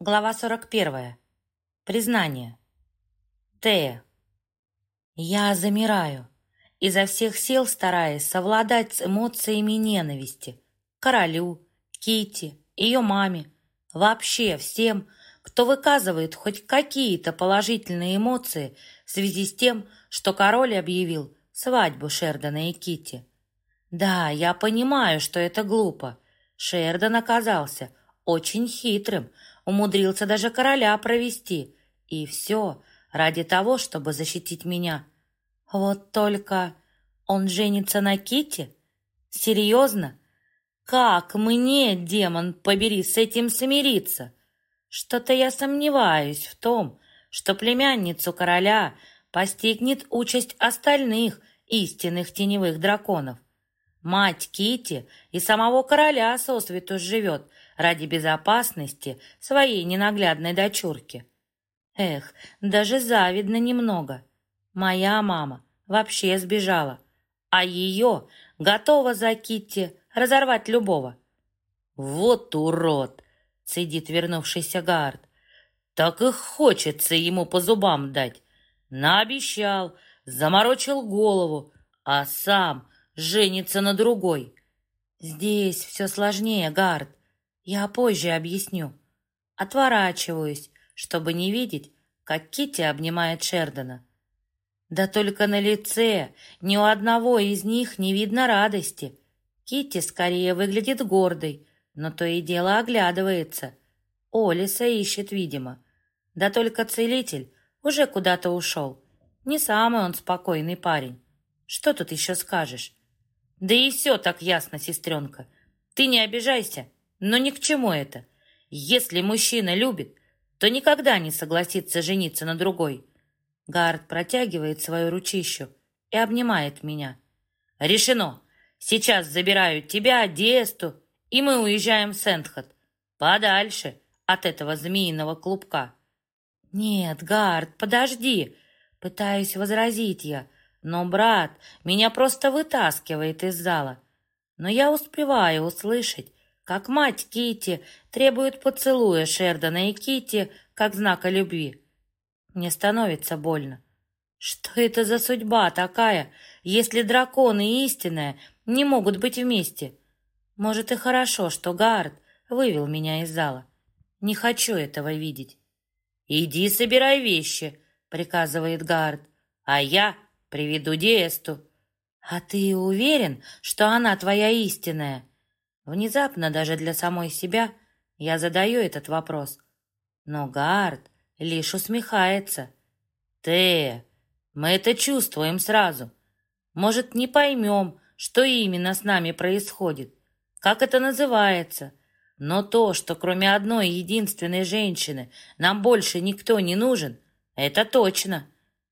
Глава 41. Признание. Тея. Я замираю, изо всех сил стараясь совладать с эмоциями ненависти к королю, Китти, ее маме, вообще всем, кто выказывает хоть какие-то положительные эмоции в связи с тем, что король объявил свадьбу Шердона и Китти. Да, я понимаю, что это глупо. Шердон оказался очень хитрым, умудрился даже короля провести. И все ради того, чтобы защитить меня. Вот только он женится на Китти? Серьезно? Как мне, демон побери, с этим смириться? Что-то я сомневаюсь в том, что племянницу короля постигнет участь остальных истинных теневых драконов. Мать Кити и самого короля сосвету живет ради безопасности своей ненаглядной дочурки. Эх, даже завидно немного. Моя мама вообще сбежала, а ее готова за Китти разорвать любого. «Вот урод!» — цедит вернувшийся Гард. «Так и хочется ему по зубам дать. Наобещал, заморочил голову, а сам женится на другой». «Здесь все сложнее, Гард. Я позже объясню». Отворачиваюсь, чтобы не видеть, как Китти обнимает Шердона. Да только на лице ни у одного из них не видно радости. Китти скорее выглядит гордой, но то и дело оглядывается. Олиса ищет, видимо. Да только целитель уже куда-то ушел. Не самый он спокойный парень. Что тут еще скажешь? Да и все так ясно, сестренка. Ты не обижайся, но ни к чему это. Если мужчина любит, то никогда не согласится жениться на другой. Гард протягивает свою ручищу и обнимает меня. Решено. Сейчас забираю тебя, Диэсту, и мы уезжаем в Сент-Хот. Подальше от этого змеиного клубка. Нет, Гард, подожди. Пытаюсь возразить я, но брат меня просто вытаскивает из зала. Но я успеваю услышать, как мать Китти требует поцелуя Шердона и Китти как знака любви. Мне становится больно. Что это за судьба такая, если дракон и истинная не могут быть вместе? Может, и хорошо, что Гард вывел меня из зала. Не хочу этого видеть. «Иди собирай вещи», — приказывает Гард, «а я приведу Диэсту». «А ты уверен, что она твоя истинная?» Внезапно даже для самой себя я задаю этот вопрос. Но Гард лишь усмехается. «Тея, мы это чувствуем сразу. Может, не поймем, что именно с нами происходит, как это называется, но то, что кроме одной единственной женщины нам больше никто не нужен, это точно».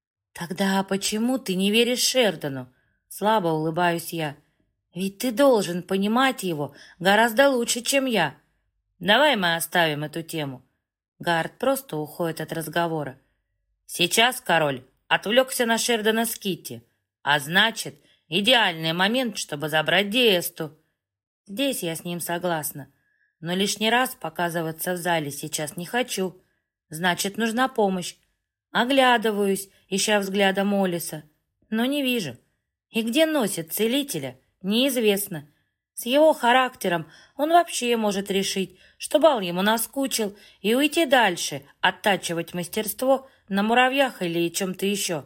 «Тогда почему ты не веришь Шердону?» Слабо улыбаюсь я. «Ведь ты должен понимать его гораздо лучше, чем я». «Давай мы оставим эту тему». Гард просто уходит от разговора. Сейчас король отвлекся на Шердона с Китти, а значит, идеальный момент, чтобы забрать Диэсту. Здесь я с ним согласна, но лишний раз показываться в зале сейчас не хочу. Значит, нужна помощь. Оглядываюсь, ища взглядом Олиса, но не вижу. И где носит целителя, неизвестно. С его характером он вообще может решить, что бал ему наскучил, и уйти дальше, оттачивать мастерство на муравьях или чем-то еще.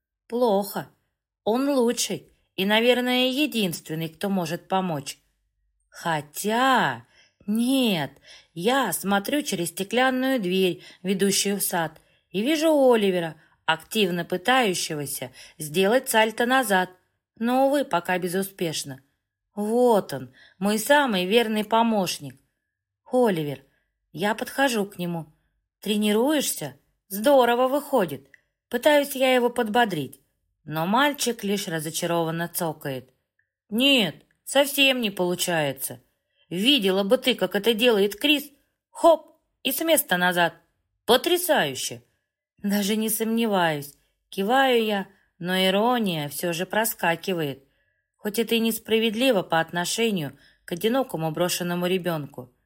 Плохо. Он лучший и, наверное, единственный, кто может помочь. Хотя... Нет, я смотрю через стеклянную дверь, ведущую в сад, и вижу Оливера, активно пытающегося сделать сальто назад, но, увы, пока безуспешно. Вот он, мой самый верный помощник. Оливер, я подхожу к нему. Тренируешься? Здорово выходит. Пытаюсь я его подбодрить, но мальчик лишь разочарованно цокает. Нет, совсем не получается. Видела бы ты, как это делает Крис. Хоп, и с места назад. Потрясающе. Даже не сомневаюсь. Киваю я, но ирония все же проскакивает. Хоть это и несправедливо по отношению к одинокому брошенному ребенку.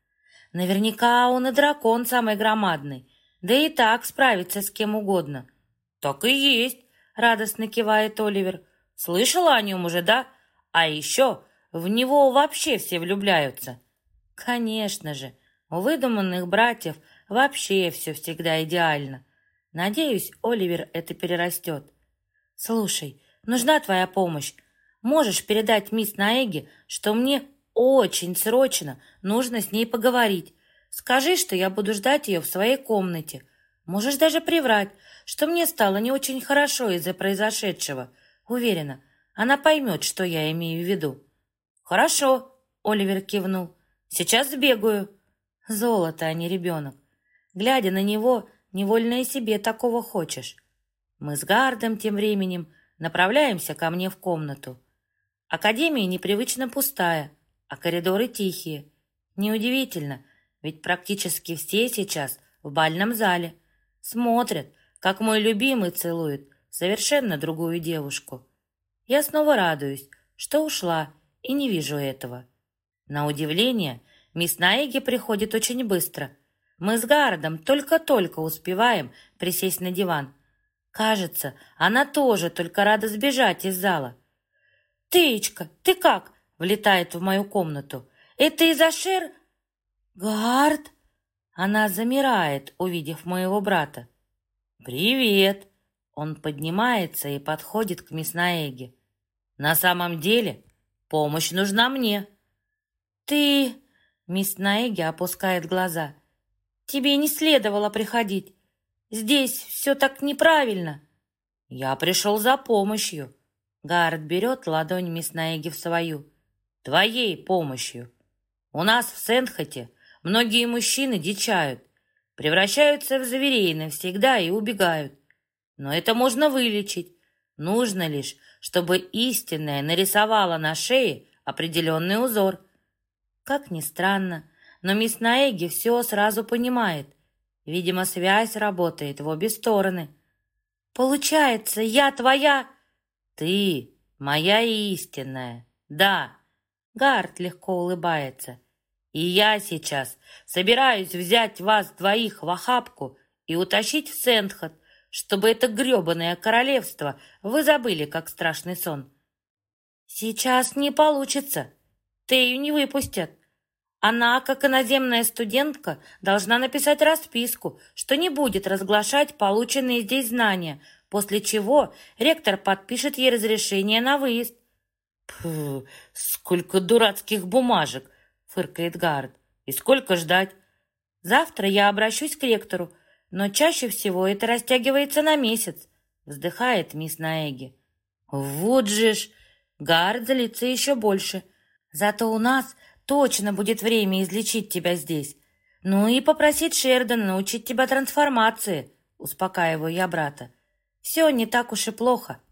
Наверняка он и дракон самый громадный, да и так справится с кем угодно. Так и есть, радостно кивает Оливер. Слышала о нем уже, да? А еще в него вообще все влюбляются. Конечно же, у выдуманных братьев вообще все всегда идеально. Надеюсь, Оливер это перерастет. Слушай, нужна твоя помощь. Можешь передать мисс Наэге, что мне очень срочно нужно с ней поговорить. Скажи, что я буду ждать ее в своей комнате. Можешь даже приврать, что мне стало не очень хорошо из-за произошедшего. Уверена, она поймет, что я имею в виду. Хорошо, Оливер кивнул. Сейчас сбегаю. Золото, а не ребенок. Глядя на него, невольно и себе такого хочешь. Мы с Гардом тем временем направляемся ко мне в комнату. Академия непривычно пустая, а коридоры тихие. Неудивительно, ведь практически все сейчас в бальном зале. Смотрят, как мой любимый целует совершенно другую девушку. Я снова радуюсь, что ушла, и не вижу этого. На удивление, мисс Наэги приходит очень быстро. Мы с Гардом только-только успеваем присесть на диван. Кажется, она тоже только рада сбежать из зала. «Теечка, ты как?» — влетает в мою комнату. «Это из-за Шер...» «Гард?» Она замирает, увидев моего брата. «Привет!» Он поднимается и подходит к мисс Наэге. «На самом деле помощь нужна мне». «Ты...» — мисс Наэге опускает глаза. «Тебе не следовало приходить. Здесь все так неправильно». «Я пришел за помощью». Гаррет берет ладонь мисс Наэги в свою. «Твоей помощью. У нас в Сент-Хоте многие мужчины дичают, превращаются в зверей навсегда и убегают. Но это можно вылечить. Нужно лишь, чтобы истинная нарисовала на шее определенный узор». Как ни странно, но мисс Наэги все сразу понимает. Видимо, связь работает в обе стороны. «Получается, я твоя...» «Ты моя истинная, да». Гард легко улыбается. «И я сейчас собираюсь взять вас двоих в охапку и утащить в Сент-Хот, чтобы это гребаное королевство вы забыли, как страшный сон». «Сейчас не получится. Тею не выпустят. Она, как иноземная студентка, должна написать расписку, что не будет разглашать полученные здесь знания, после чего ректор подпишет ей разрешение на выезд». «Пф, сколько дурацких бумажек!» — фыркает Гард. «И сколько ждать?» «Завтра я обращусь к ректору, но чаще всего это растягивается на месяц», — вздыхает мисс Наэги. «Вот же ж!» — Гард злится еще больше. «Зато у нас точно будет время излечить тебя здесь. Ну и попросить Шердона научить тебя трансформации», — успокаиваю я брата. «Все не так уж и плохо».